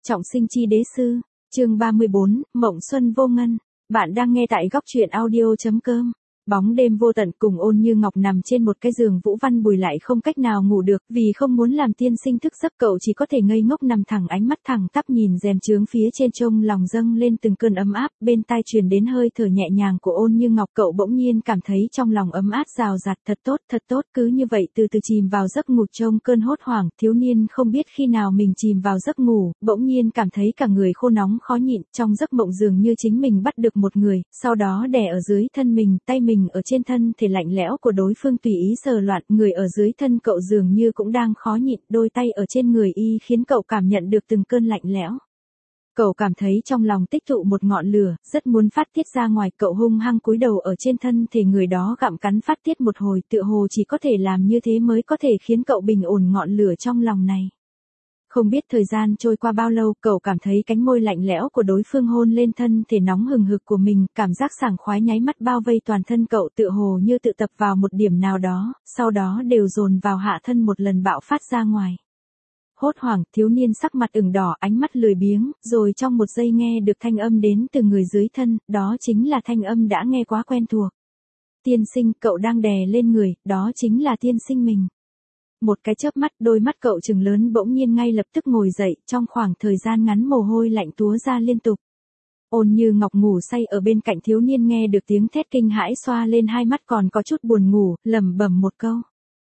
Trọng sinh chi đế sư, chương 34, Mộng Xuân Vô Ngân. Bạn đang nghe tại góc truyện audio.com. Bóng đêm vô tận cùng Ôn Như Ngọc nằm trên một cái giường, Vũ Văn Bùi lại không cách nào ngủ được, vì không muốn làm tiên sinh thức giấc, cậu chỉ có thể ngây ngốc nằm thẳng, ánh mắt thẳng tắp nhìn rèm chướng phía trên, trông lòng dâng lên từng cơn ấm áp, bên tai truyền đến hơi thở nhẹ nhàng của Ôn Như Ngọc, cậu bỗng nhiên cảm thấy trong lòng ấm áp rào rạt, thật tốt, cứ như vậy từ từ chìm vào giấc ngủ. Trong cơn hốt hoảng, thiếu niên không biết khi nào mình chìm vào giấc ngủ, bỗng nhiên cảm thấy cả người khô nóng khó nhịn, trong giấc mộng dường như chính mình bắt được một người, sau đó đè ở dưới thân mình, tay mình ở trên thân thể lạnh lẽo của đối phương tùy ý sờ loạn, người ở dưới thân cậu dường như cũng đang khó nhịn, đôi tay ở trên người y khiến cậu cảm nhận được từng cơn lạnh lẽo. Cậu cảm thấy trong lòng tích tụ một ngọn lửa, rất muốn phát tiết ra ngoài, cậu hung hăng cúi đầu ở trên thân thể người đó gặm cắn phát tiết một hồi, tựa hồ chỉ có thể làm như thế mới có thể khiến cậu bình ổn ngọn lửa trong lòng này. Không biết thời gian trôi qua bao lâu, cậu cảm thấy cánh môi lạnh lẽo của đối phương hôn lên thân thể nóng hừng hực của mình, cảm giác sảng khoái nháy mắt bao vây toàn thân cậu, tựa hồ như tự tập vào một điểm nào đó, sau đó đều dồn vào hạ thân một lần bạo phát ra ngoài. Hốt hoảng, thiếu niên sắc mặt ửng đỏ, ánh mắt lười biếng, rồi trong một giây nghe được thanh âm đến từ người dưới thân, đó chính là thanh âm đã nghe quá quen thuộc. Tiên sinh, cậu đang đè lên người, đó chính là tiên sinh mình. Một cái chớp mắt, đôi mắt cậu trừng lớn, bỗng nhiên ngay lập tức ngồi dậy, trong khoảng thời gian ngắn mồ hôi lạnh túa ra liên tục. Ôn Như Ngọc ngủ say ở bên cạnh thiếu niên nghe được tiếng thét kinh hãi xoa lên hai mắt còn có chút buồn ngủ, lẩm bẩm một câu.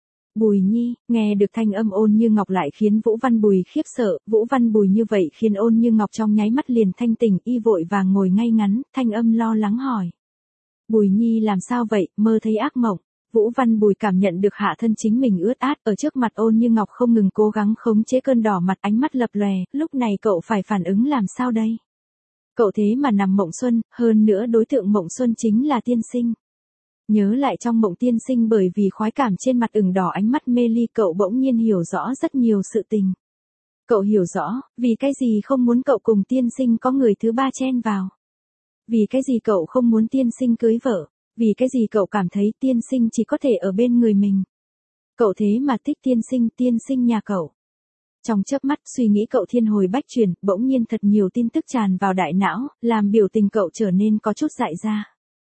Bùi Nhi, nghe được thanh âm Ôn Như Ngọc lại khiến Vũ Văn Bùi khiếp sợ, Vũ Văn Bùi như vậy khiến Ôn Như Ngọc trong nháy mắt liền thanh tỉnh, y vội vàng ngồi ngay ngắn, thanh âm lo lắng hỏi. Bùi Nhi làm sao vậy, mơ thấy ác mộng? Vũ Văn Bùi cảm nhận được hạ thân chính mình ướt át, ở trước mặt Ôn Như Ngọc không ngừng cố gắng khống chế cơn đỏ mặt, ánh mắt lập lòe, lúc này cậu phải phản ứng làm sao đây? Cậu thế mà nằm mộng xuân, hơn nữa đối tượng mộng xuân chính là tiên sinh. Nhớ lại trong mộng tiên sinh bởi vì khoái cảm trên mặt ửng đỏ, ánh mắt mê ly, cậu bỗng nhiên hiểu rõ rất nhiều sự tình. Cậu hiểu rõ, vì cái gì không muốn cậu cùng tiên sinh có người thứ ba chen vào. Vì cái gì cậu không muốn tiên sinh cưới vợ. Vì cái gì cậu cảm thấy tiên sinh chỉ có thể ở bên người mình. Cậu thế mà thích tiên sinh nhà cậu. Trong chớp mắt suy nghĩ cậu thiên hồi bách chuyển, bỗng nhiên thật nhiều tin tức tràn vào đại não, làm biểu tình cậu trở nên có chút dại ra.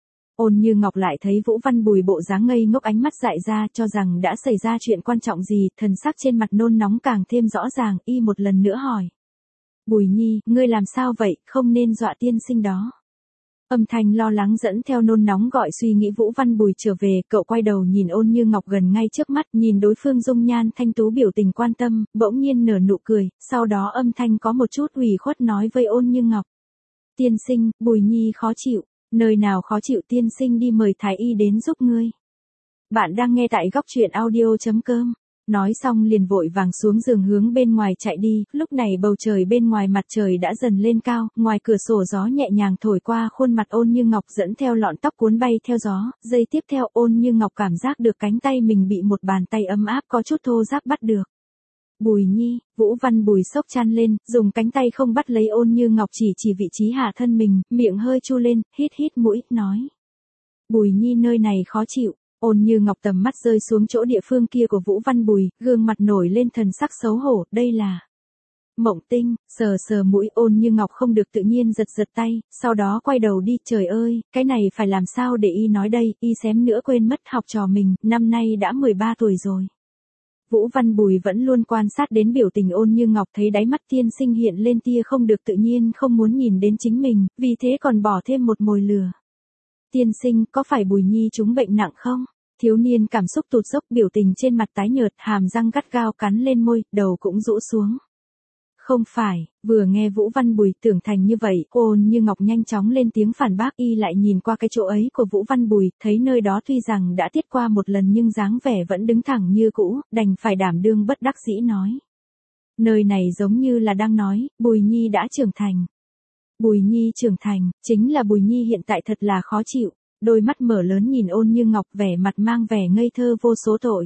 Ôn Như Ngọc lại thấy Vũ Văn Bùi bộ dáng ngây ngốc, ánh mắt dại ra, cho rằng đã xảy ra chuyện quan trọng gì, thần sắc trên mặt nôn nóng càng thêm rõ ràng, y một lần nữa hỏi. Bùi Nhi, ngươi làm sao vậy, không nên dọa tiên sinh đó. Âm thanh lo lắng dẫn theo nôn nóng gọi suy nghĩ Vũ Văn Bùi trở về, cậu quay đầu nhìn Ôn Như Ngọc gần ngay trước mắt, nhìn đối phương dung nhan thanh tú biểu tình quan tâm, bỗng nhiên nở nụ cười, sau đó âm thanh có một chút ủy khuất nói với Ôn Như Ngọc. Tiên sinh, Bùi Nhi khó chịu, nơi nào khó chịu, tiên sinh đi mời thái y đến giúp ngươi. Bạn đang nghe tại góc truyện audio.com. Nói xong liền vội vàng xuống giường hướng bên ngoài chạy đi, lúc này bầu trời bên ngoài mặt trời đã dần lên cao, ngoài cửa sổ gió nhẹ nhàng thổi qua khuôn mặt Ôn Như Ngọc dẫn theo lọn tóc cuốn bay theo gió, giây tiếp theo Ôn Như Ngọc cảm giác được cánh tay mình bị một bàn tay ấm áp có chút thô ráp bắt được. Bùi Nhi, Vũ Văn Bùi sốc chăn lên, dùng cánh tay không bắt lấy Ôn Như Ngọc chỉ vị trí hạ thân mình, miệng hơi chu lên, hít mũi, nói. Bùi Nhi nơi này khó chịu. Ôn Như Ngọc tầm mắt rơi xuống chỗ địa phương kia của Vũ Văn Bùi, gương mặt nổi lên thần sắc xấu hổ, đây là mộng tinh, sờ mũi, Ôn Như Ngọc không được tự nhiên giật tay, sau đó quay đầu đi, trời ơi, cái này phải làm sao để y nói đây, y xém nữa quên mất học trò mình, năm nay đã 13 tuổi rồi. Vũ Văn Bùi vẫn luôn quan sát đến biểu tình Ôn Như Ngọc, thấy đáy mắt tiên sinh hiện lên tia không được tự nhiên, không muốn nhìn đến chính mình, vì thế còn bỏ thêm một mồi lửa. Tiên sinh, có phải Bùi Nhi trúng bệnh nặng không? Thiếu niên cảm xúc tụt dốc, biểu tình trên mặt tái nhợt, hàm răng gắt gao cắn lên môi, đầu cũng rũ xuống. Không phải, vừa nghe Vũ Văn Bùi tưởng thành như vậy, Ôn Như Ngọc nhanh chóng lên tiếng phản bác, y lại nhìn qua cái chỗ ấy của Vũ Văn Bùi, thấy nơi đó tuy rằng đã tiết qua một lần nhưng dáng vẻ vẫn đứng thẳng như cũ, đành phải đảm đương bất đắc dĩ nói. Nơi này giống như là đang nói, Bùi Nhi đã trưởng thành. Bùi Nhi trưởng thành, chính là Bùi Nhi hiện tại thật là khó chịu. Đôi mắt mở lớn nhìn Ôn Như Ngọc, vẻ mặt mang vẻ ngây thơ vô số tội.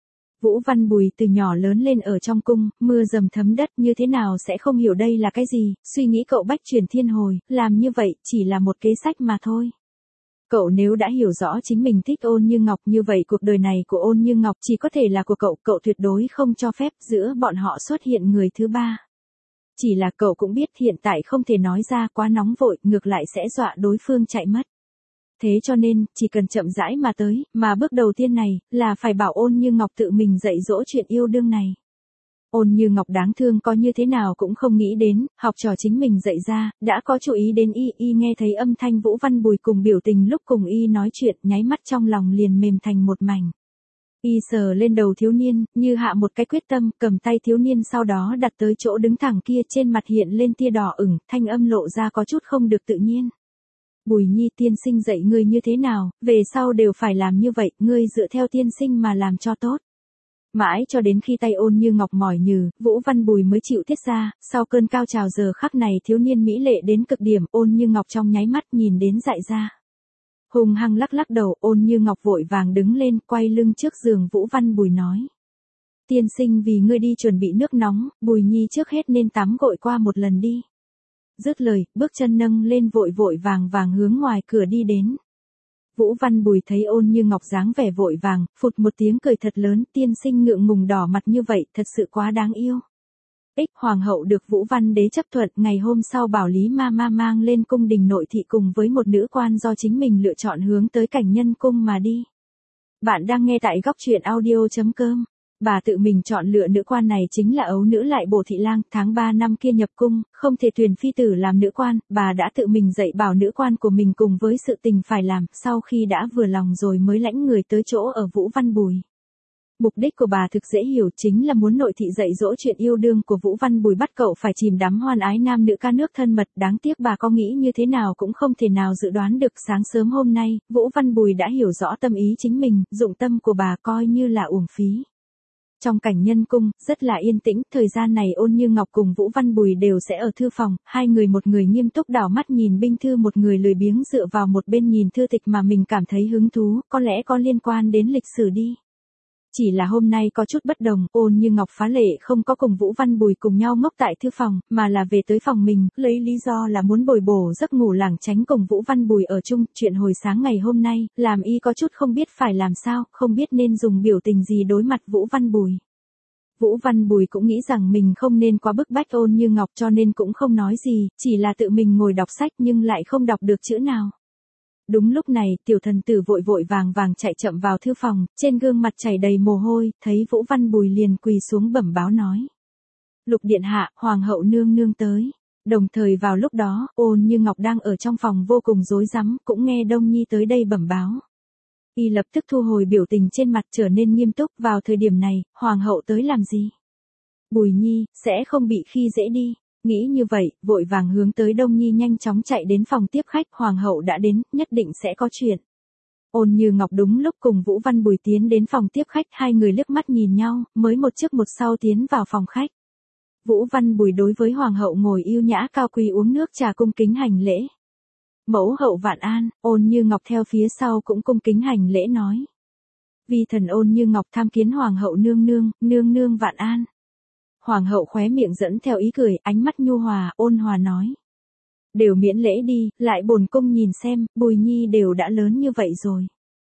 Vũ Văn Bùi từ nhỏ lớn lên ở trong cung, mưa dầm thấm đất, như thế nào sẽ không hiểu đây là cái gì, suy nghĩ cậu bách chuyển thiên hồi, làm như vậy chỉ là một kế sách mà thôi. Cậu nếu đã hiểu rõ chính mình thích Ôn Như Ngọc, như vậy cuộc đời này của Ôn Như Ngọc chỉ có thể là của cậu, cậu tuyệt đối không cho phép giữa bọn họ xuất hiện người thứ ba. Chỉ là cậu cũng biết hiện tại không thể nói ra quá nóng vội, ngược lại sẽ dọa đối phương chạy mất. Thế cho nên, chỉ cần chậm rãi mà tới, mà bước đầu tiên này, là phải bảo Ôn Như Ngọc tự mình dạy dỗ chuyện yêu đương này. Ôn Như Ngọc đáng thương có như thế nào cũng không nghĩ đến, học trò chính mình dạy ra, đã có chú ý đến y nghe thấy âm thanh Vũ Văn Bùi cùng biểu tình lúc cùng y nói chuyện, nháy mắt trong lòng liền mềm thành một mảnh. Y sờ lên đầu thiếu niên, như hạ một cái quyết tâm, cầm tay thiếu niên sau đó đặt tới chỗ đứng thẳng kia, trên mặt hiện lên tia đỏ ửng, thanh âm lộ ra có chút không được tự nhiên. Bùi Nhi, tiên sinh dạy ngươi như thế nào, về sau đều phải làm như vậy, ngươi dựa theo tiên sinh mà làm cho tốt. Mãi cho đến khi tay Ôn Như Ngọc mỏi nhừ, Vũ Văn Bùi mới chịu tiết ra, sau cơn cao trào giờ khắc này thiếu niên mỹ lệ đến cực điểm, Ôn Như Ngọc trong nháy mắt nhìn đến dại ra. Hùng hăng lắc lắc đầu, Ôn Như Ngọc vội vàng đứng lên, quay lưng trước giường Vũ Văn Bùi nói. Tiên sinh vì ngươi đi chuẩn bị nước nóng, Bùi Nhi trước hết nên tắm gội qua một lần đi. Dứt lời, bước chân nâng lên vội vội vàng hướng ngoài cửa đi đến. Vũ Văn Bùi thấy Ôn Như Ngọc dáng vẻ vội vàng, phụt một tiếng cười thật lớn, tiên sinh ngượng ngùng đỏ mặt như vậy, thật sự quá đáng yêu. Hoàng hậu được Vũ Văn Đế chấp thuận, ngày hôm sau bảo Lý Mama mang lên cung đình nội thị cùng với một nữ quan do chính mình lựa chọn hướng tới Cảnh Nhân cung mà đi. Bạn đang nghe tại góc truyện audio.com. Bà tự mình chọn lựa nữ quan này chính là ấu nữ Lại Bổ Thị Lang, tháng 3 năm kia nhập cung, không thể tuyển phi tử làm nữ quan, bà đã tự mình dạy bảo nữ quan của mình cùng với sự tình phải làm, sau khi đã vừa lòng rồi mới lãnh người tới chỗ ở Vũ Văn Bùi. Mục đích của bà thực dễ hiểu, chính là muốn nội thị dạy dỗ chuyện yêu đương của Vũ Văn Bùi, bắt cậu phải chìm đắm hoan ái nam nữ ca nước thân mật, đáng tiếc bà có nghĩ như thế nào cũng không thể nào dự đoán được. Sáng sớm hôm nay, Vũ Văn Bùi đã hiểu rõ tâm ý chính mình, dụng tâm của bà coi như là uổng phí. Trong Cảnh Nhân cung, rất là yên tĩnh, thời gian này Ôn Như Ngọc cùng Vũ Văn Bùi đều sẽ ở thư phòng, hai người, một người nghiêm túc đảo mắt nhìn binh thư, một người lười biếng dựa vào một bên nhìn thư tịch mà mình cảm thấy hứng thú, có lẽ có liên quan đến lịch sử đi. Chỉ là hôm nay có chút bất đồng, Ôn Như Ngọc phá lệ không có cùng Vũ Văn Bùi cùng nhau ngốc tại thư phòng, mà là về tới phòng mình, lấy lý do là muốn bồi bổ giấc ngủ lảng tránh cùng Vũ Văn Bùi ở chung. Chuyện hồi sáng ngày hôm nay, làm y có chút không biết phải làm sao, không biết nên dùng biểu tình gì đối mặt Vũ Văn Bùi. Vũ Văn Bùi cũng nghĩ rằng mình không nên quá bức bách Ôn Như Ngọc cho nên cũng không nói gì, chỉ là tự mình ngồi đọc sách nhưng lại không đọc được chữ nào. Đúng lúc này, tiểu thần tử vội vội vàng chạy chậm vào thư phòng, trên gương mặt chảy đầy mồ hôi, thấy Vũ Văn Bùi liền quỳ xuống bẩm báo nói. Lục điện hạ, hoàng hậu nương nương tới. Đồng thời vào lúc đó, Ôn Như Ngọc đang ở trong phòng vô cùng rối rắm, cũng nghe Đông Nhi tới đây bẩm báo. Y lập tức thu hồi biểu tình trên mặt trở nên nghiêm túc, vào thời điểm này, hoàng hậu tới làm gì? Bùi Nhi, sẽ không bị khi dễ đi. Nghĩ như vậy, vội vàng hướng tới Đông Nhi nhanh chóng chạy đến phòng tiếp khách, hoàng hậu đã đến, nhất định sẽ có chuyện. Ôn Như Ngọc đúng lúc cùng Vũ Văn Bùi tiến đến phòng tiếp khách, hai người liếc mắt nhìn nhau, mới một trước một sau tiến vào phòng khách. Vũ Văn Bùi đối với hoàng hậu ngồi yêu nhã cao quý uống nước trà cung kính hành lễ. Mẫu hậu vạn an. Ôn Như Ngọc theo phía sau cũng cung kính hành lễ nói. Vi thần Ôn Như Ngọc tham kiến hoàng hậu nương nương vạn an. Hoàng hậu khóe miệng dẫn theo ý cười, ánh mắt nhu hòa, ôn hòa nói. Đều miễn lễ đi, lại bổn cung nhìn xem, Bùi Nhi đều đã lớn như vậy rồi.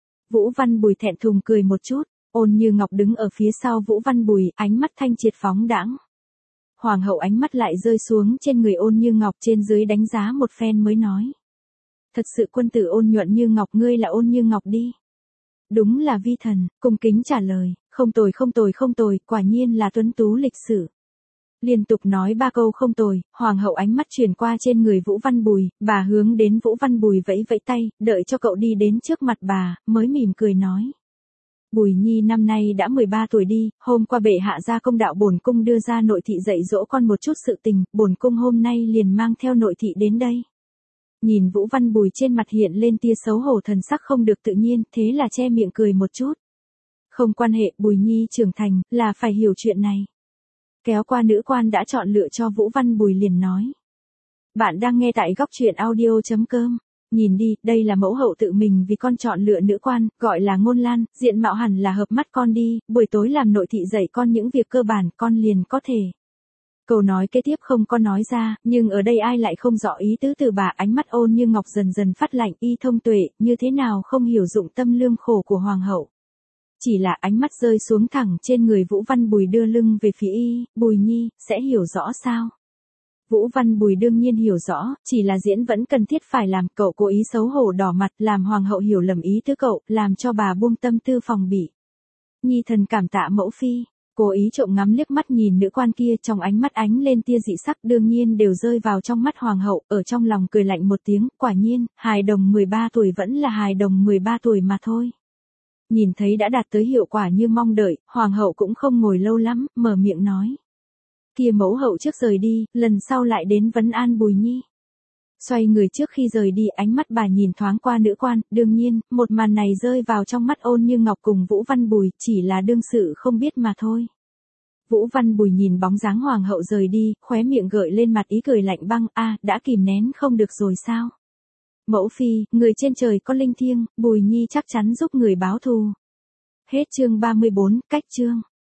Vũ Văn Bùi thẹn thùng cười một chút, Ôn Như Ngọc đứng ở phía sau Vũ Văn Bùi, ánh mắt thanh triệt phóng đãng. Hoàng hậu ánh mắt lại rơi xuống trên người Ôn Như Ngọc, trên dưới đánh giá một phen mới nói. Thật sự quân tử ôn nhuận như ngọc, ngươi là Ôn Như Ngọc đi. Đúng là vi thần, cung kính trả lời, không tồi, quả nhiên là tuấn tú lịch sử. Liên tục nói ba câu không tồi, hoàng hậu ánh mắt chuyển qua trên người Vũ Văn Bùi, bà hướng đến Vũ Văn Bùi vẫy vẫy tay, đợi cho cậu đi đến trước mặt bà, mới mỉm cười nói. Bùi Nhi năm nay đã 13 tuổi đi, hôm qua bệ hạ ra công đạo bổn cung đưa ra nội thị dạy dỗ con một chút sự tình, bổn cung hôm nay liền mang theo nội thị đến đây. Nhìn Vũ Văn Bùi trên mặt hiện lên tia xấu hổ, thần sắc không được tự nhiên, thế là che miệng cười một chút. Không quan hệ, Bùi Nhi trưởng thành, là phải hiểu chuyện này. Kéo qua nữ quan đã chọn lựa cho Vũ Văn Bùi liền nói. Bạn đang nghe tại góc truyện audio.com. Nhìn đi, đây là mẫu hậu tự mình vì con chọn lựa nữ quan, gọi là Ngôn Lan, diện mạo hẳn là hợp mắt con đi, buổi tối làm nội thị dạy con những việc cơ bản, con liền có thể. Câu nói kế tiếp không có nói ra, nhưng ở đây ai lại không rõ ý tứ từ bà, ánh mắt Ôn Như Ngọc dần dần phát lạnh, y thông tuệ, như thế nào không hiểu dụng tâm lương khổ của hoàng hậu. Chỉ là ánh mắt rơi xuống thẳng trên người Vũ Văn Bùi đưa lưng về phía y, Bùi Nhi, sẽ hiểu rõ sao? Vũ Văn Bùi đương nhiên hiểu rõ, chỉ là diễn vẫn cần thiết phải làm, cậu cố ý xấu hổ đỏ mặt, làm hoàng hậu hiểu lầm ý tứ cậu, làm cho bà buông tâm tư phòng bị. Nhi thần cảm tạ mẫu phi. Cố ý trộm ngắm liếc mắt nhìn nữ quan kia, trong ánh mắt ánh lên tia dị sắc, đương nhiên đều rơi vào trong mắt hoàng hậu, ở trong lòng cười lạnh một tiếng, quả nhiên, hài đồng 13 tuổi vẫn là hài đồng 13 tuổi mà thôi. Nhìn thấy đã đạt tới hiệu quả như mong đợi, hoàng hậu cũng không ngồi lâu lắm, mở miệng nói. Kia mẫu hậu trước rời đi, lần sau lại đến vấn an Bùi Nhi. Xoay người trước khi rời đi, ánh mắt bà nhìn thoáng qua nữ quan, đương nhiên, một màn này rơi vào trong mắt Ôn Như Ngọc cùng Vũ Văn Bùi, chỉ là đương sự không biết mà thôi. Vũ Văn Bùi nhìn bóng dáng hoàng hậu rời đi, khóe miệng gợi lên mặt ý cười lạnh băng, đã kìm nén không được rồi sao? Mẫu phi, người trên trời có linh thiêng, Bùi Nhi chắc chắn giúp người báo thù. Hết chương 34, cách chương.